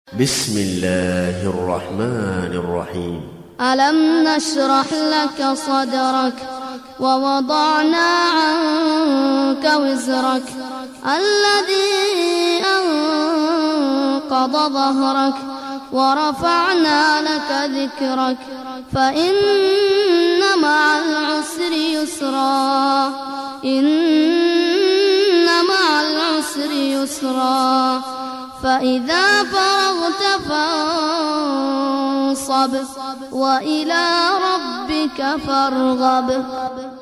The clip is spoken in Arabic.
بسم الله الرحمن الرحيم. ألم نشرح لك صدرك ووضعنا عنك وزرك الذي أنقض ظهرك ورفعنا لك ذكرك فإن مع العسر يسرا إن مع العسر يسرا فإذا فرغت فانصب وإلى ربك فارغب.